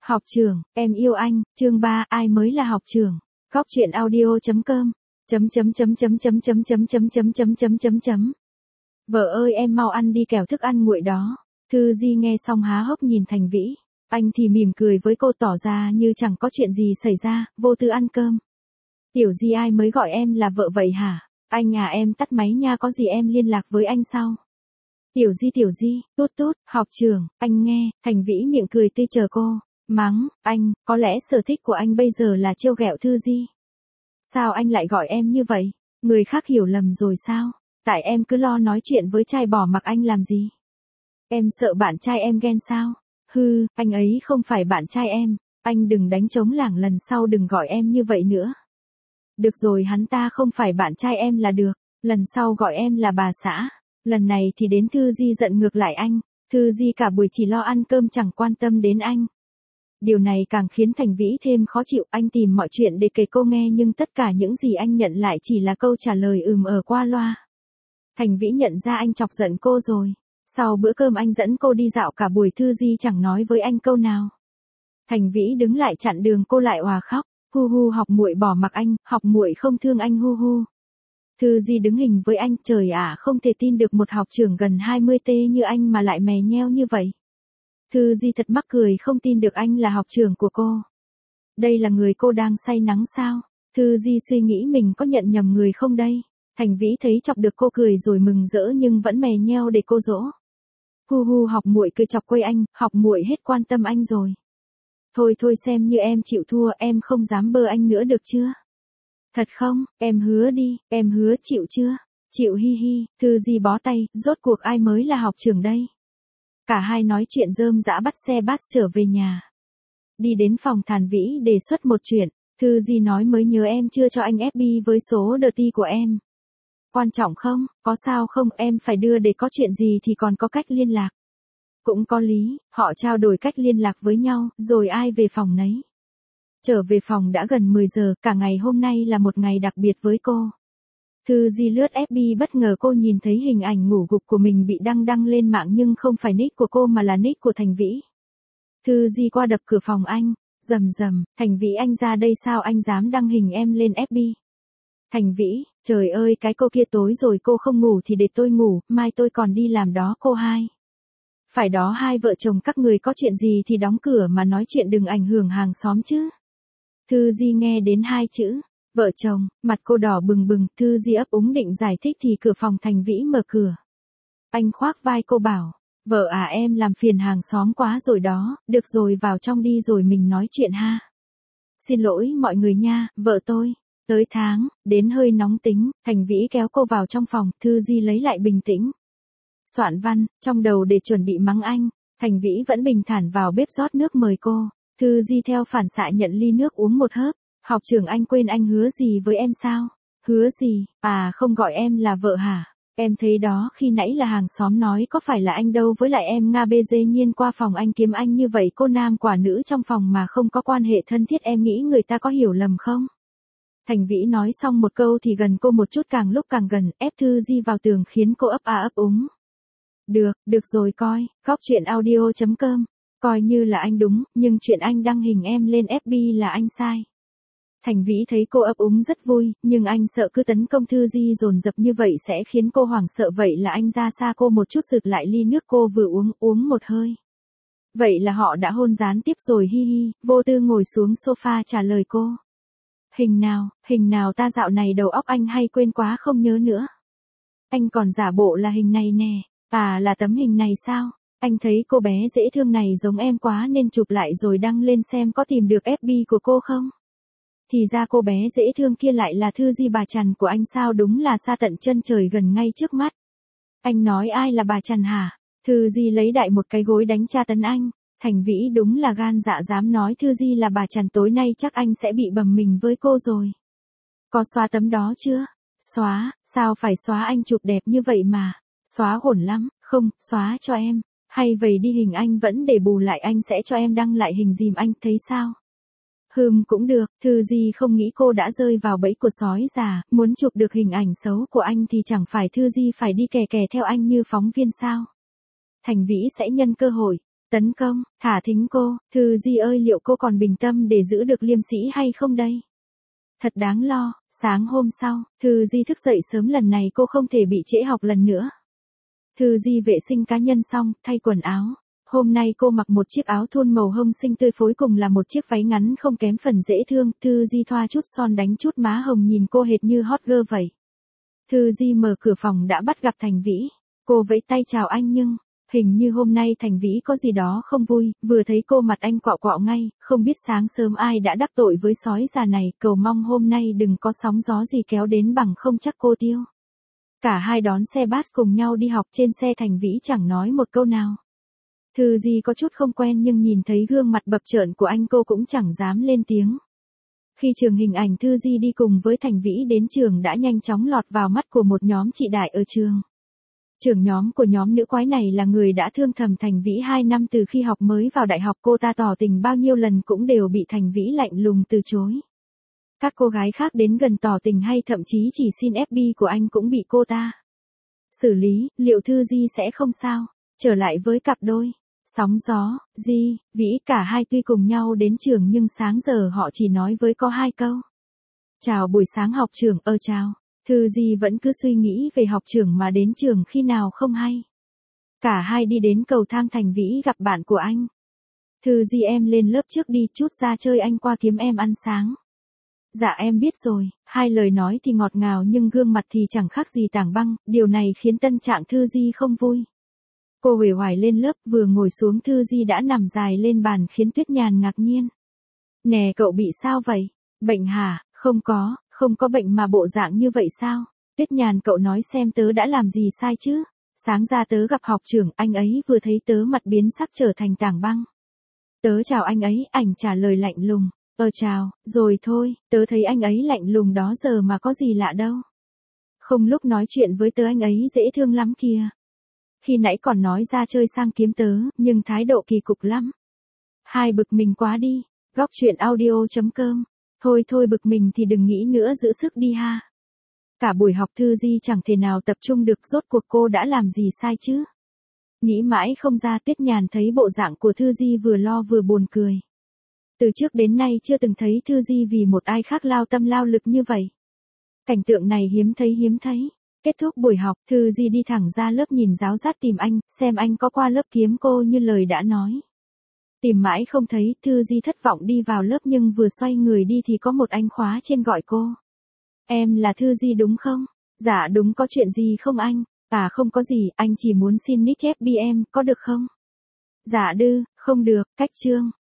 Học trưởng, em yêu anh, chương 3, ai mới là học trưởng. Góc truyện audio.com. Vợ ơi em mau ăn đi kẻo thức ăn nguội đó. Thư Di nghe xong há hốc nhìn Thành Vĩ. Anh thì mỉm cười với cô tỏ ra như chẳng có chuyện gì xảy ra, vô tư ăn cơm. Tiểu Di ai mới gọi em là vợ vậy hả? Anh à em tắt máy nha, có gì em liên lạc với anh sau. Tiểu Di, tút tút, học trưởng, anh nghe. Thành Vĩ miệng cười tươi chờ cô. Mắng, anh, có lẽ sở thích của anh bây giờ là trêu ghẹo Thư Di. Sao anh lại gọi em như vậy? Người khác hiểu lầm rồi sao? Tại em cứ lo nói chuyện với trai bỏ mặc anh làm gì? Em sợ bạn trai em ghen sao? Hư, anh ấy không phải bạn trai em. Anh đừng đánh trống lảng, lần sau đừng gọi em như vậy nữa. Được rồi, hắn ta không phải bạn trai em là được. Lần sau gọi em là bà xã. Lần này thì đến Thư Di giận ngược lại anh. Thư Di cả buổi chỉ lo ăn cơm chẳng quan tâm đến anh. Điều này càng khiến Thành Vĩ thêm khó chịu, anh tìm mọi chuyện để kể cô nghe nhưng tất cả những gì anh nhận lại chỉ là câu trả lời qua loa. Thành Vĩ nhận ra anh chọc giận cô rồi. Sau bữa cơm anh dẫn cô đi dạo cả buổi, Thư Di chẳng nói với anh câu nào. Thành Vĩ đứng lại chặn đường cô lại òa khóc. Hu hu, học muội bỏ mặc anh, học muội không thương anh hu hu. Thư Di đứng hình với anh, trời ạ, không thể tin được một học trưởng gần 20T như anh mà lại mè nheo như vậy. Thư Di thật mắc cười, không tin được anh là học trưởng của cô. Đây là người cô đang say nắng sao? Thư Di suy nghĩ mình có nhận nhầm người không đây? Thành Vĩ thấy chọc được cô cười rồi mừng rỡ nhưng vẫn mè nheo để cô dỗ. Hu hu, học muội cười chọc quê anh, học muội hết quan tâm anh rồi. Thôi thôi, xem như em chịu thua, em không dám bơ anh nữa được chưa? Thật không, em hứa đi, em hứa, chịu chưa? Chịu, hi hi. Thư Di bó tay, rốt cuộc ai mới là học trưởng đây? Cả hai nói chuyện rơm rã bắt xe bus trở về nhà. Đi đến phòng Thành Vĩ đề xuất một chuyện. Thư Di nói mới nhớ em chưa cho anh FB với số dirty của em. Quan trọng không, có sao không, em phải đưa để có chuyện gì thì còn có cách liên lạc. Cũng có lý, họ trao đổi cách liên lạc với nhau, rồi ai về phòng nấy. Trở về phòng đã gần 10 giờ, cả ngày hôm nay là một ngày đặc biệt với cô. Thư Di lướt FB, bất ngờ cô nhìn thấy hình ảnh ngủ gục của mình bị đăng lên mạng nhưng không phải nick của cô mà là nick của Thành Vĩ. Thư Di qua đập cửa phòng anh, rầm rầm, Thành Vĩ anh ra đây, sao anh dám đăng hình em lên FB? Thành Vĩ, trời ơi cái cô kia, tối rồi cô không ngủ thì để tôi ngủ, mai tôi còn đi làm đó cô hai. Phải đó, hai vợ chồng các người có chuyện gì thì đóng cửa mà nói chuyện, đừng ảnh hưởng hàng xóm chứ. Thư Di nghe đến hai chữ vợ chồng, mặt cô đỏ bừng bừng. Thư Di ấp úng định giải thích thì cửa phòng Thành Vĩ mở cửa. Anh khoác vai cô bảo, vợ à em làm phiền hàng xóm quá rồi đó, được rồi vào trong đi rồi mình nói chuyện ha. Xin lỗi mọi người nha, vợ tôi tới tháng đến hơi nóng tính. Thành Vĩ kéo cô vào trong phòng. Thư Di lấy lại bình tĩnh, soạn văn trong đầu để chuẩn bị mắng anh. Thành Vĩ vẫn bình thản vào bếp rót nước mời cô. Thư Di theo phản xạ nhận ly nước uống một hớp. Học trưởng, anh quên anh hứa gì với em sao? Hứa gì? À không gọi em là vợ hả? Em thấy đó, khi nãy là hàng xóm nói có phải là anh đâu, với lại em Nga bê dê nhiên qua phòng anh kiếm anh như vậy, cô nam quả nữ trong phòng mà không có quan hệ thân thiết, em nghĩ người ta có hiểu lầm không? Thành Vĩ nói xong một câu thì gần cô một chút, càng lúc càng gần, ép Thư Di vào tường khiến cô ấp ấp úng. Được rồi coi, góc truyện audio.com. Coi như là anh đúng, nhưng chuyện anh đăng hình em lên FB là anh sai. Thành Vĩ thấy cô ấp úng rất vui, nhưng anh sợ cứ tấn công Thư Di dồn dập như vậy sẽ khiến cô hoảng sợ, vậy là anh ra xa cô một chút, rực lại ly nước cô vừa uống một hơi. Vậy là họ đã hôn gián tiếp rồi, hi hi. Vô tư ngồi xuống sofa trả lời cô. Hình nào ta dạo này đầu óc anh hay quên quá, không nhớ nữa. Anh còn giả bộ là hình này nè. À là tấm hình này sao? Anh thấy cô bé dễ thương này giống em quá nên chụp lại rồi đăng lên xem có tìm được FB của cô không? Thì ra cô bé dễ thương kia lại là Thư Di, bà chằn của anh sao, đúng là xa tận chân trời gần ngay trước mắt. Anh nói ai là bà chằn hả? Thư Di lấy đại một cái gối đánh tra tấn anh. Thành Vĩ đúng là gan dạ, dám nói Thư Di là bà chằn, tối nay chắc anh sẽ bị bầm mình với cô rồi. Có xóa tấm đó chưa? Xóa, sao phải xóa, anh chụp đẹp như vậy mà. Xóa ổn lắm, không, xóa cho em. Hay vậy đi, hình anh vẫn để bù lại, anh sẽ cho em đăng lại hình dìm anh, thấy sao? Cũng được. Thư Di không nghĩ cô đã rơi vào bẫy của sói già, muốn chụp được hình ảnh xấu của anh thì chẳng phải Thư Di phải đi kè theo anh như phóng viên sao? Thành Vĩ sẽ nhân cơ hội Tấn công, thả thính cô, Thư Di ơi liệu cô còn bình tâm để giữ được liêm sĩ hay không đây? Thật đáng lo, sáng hôm sau, Thư Di thức dậy sớm lần này cô không thể bị trễ học lần nữa. Thư Di vệ sinh cá nhân xong, thay quần áo. Hôm nay cô mặc một chiếc áo thun màu hồng xinh tươi phối cùng là một chiếc váy ngắn không kém phần dễ thương. Thư Di thoa chút son đánh chút má hồng nhìn cô hệt như hot girl vậy. Thư Di mở cửa phòng đã bắt gặp Thành Vĩ. Cô vẫy tay chào anh nhưng, hình như hôm nay Thành Vĩ có gì đó không vui, vừa thấy cô mặt anh quạo quạo ngay, không biết sáng sớm ai đã đắc tội với sói già này, cầu mong hôm nay đừng có sóng gió gì kéo đến bằng không chắc cô tiêu. Cả hai đón xe bus cùng nhau đi học, trên xe Thành Vĩ chẳng nói một câu nào. Thư Di có chút không quen nhưng nhìn thấy gương mặt bập trợn của anh cô cũng chẳng dám lên tiếng. Khi trường hình ảnh Thư Di đi cùng với Thành Vĩ đến trường đã nhanh chóng lọt vào mắt của một nhóm chị đại ở trường. Trưởng nhóm của nhóm nữ quái này là người đã thương thầm Thành Vĩ 2 năm từ khi học mới vào đại học, cô ta tỏ tình bao nhiêu lần cũng đều bị Thành Vĩ lạnh lùng từ chối. Các cô gái khác đến gần tỏ tình hay thậm chí chỉ xin FB của anh cũng bị cô ta xử lý. Liệu Thư Di sẽ không sao? Trở lại với cặp đôi Sóng Gió, Di, Vĩ, cả hai tuy cùng nhau đến trường nhưng sáng giờ họ chỉ nói với có 2 câu. Chào buổi sáng học trưởng, chào. Thư Di vẫn cứ suy nghĩ về học trưởng mà đến trường khi nào không hay. Cả hai đi đến cầu thang, Thành Vĩ gặp bạn của anh. Thư Di em lên lớp trước đi, chút ra chơi anh qua kiếm em ăn sáng. Dạ em biết rồi, hai lời nói thì ngọt ngào nhưng gương mặt thì chẳng khác gì tảng băng, điều này khiến tâm trạng Thư Di không vui. Cô uể oải lên lớp, vừa ngồi xuống Thư Di đã nằm dài lên bàn khiến Tuyết Nhàn ngạc nhiên. Nè cậu bị sao vậy? Bệnh hả? Không có bệnh mà bộ dạng như vậy sao? Tuyết Nhàn cậu nói xem tớ đã làm gì sai chứ? Sáng ra tớ gặp học trưởng, anh ấy vừa thấy tớ mặt biến sắc trở thành tảng băng. Tớ chào anh ấy, ảnh trả lời lạnh lùng. Chào, rồi thôi, tớ thấy anh ấy lạnh lùng đó giờ mà có gì lạ đâu. Không, lúc nói chuyện với tớ anh ấy dễ thương lắm kìa. Khi nãy còn nói ra chơi sang kiếm tớ, nhưng thái độ kỳ cục lắm. Hai bực mình quá đi. Góc truyện audio.com. Thôi bực mình thì đừng nghĩ nữa, giữ sức đi ha. Cả buổi học Thư Di chẳng thể nào tập trung được, rốt cuộc cô đã làm gì sai chứ? Nghĩ mãi không ra. Tuyết Nhàn thấy bộ dạng của Thư Di vừa lo vừa buồn cười. Từ trước đến nay chưa từng thấy Thư Di vì một ai khác lao tâm lao lực như vậy. Cảnh tượng này hiếm thấy. Kết thúc buổi học, Thư Di đi thẳng ra lớp nhìn giáo giác tìm anh, xem anh có qua lớp kiếm cô như lời đã nói. Tìm mãi không thấy, Thư Di thất vọng đi vào lớp nhưng vừa xoay người đi thì có một anh khóa trên gọi cô. Em là Thư Di đúng không? Dạ đúng, có chuyện gì không anh? À không có gì, anh chỉ muốn xin nick FB em, có được không? Dạ không được, cách chương.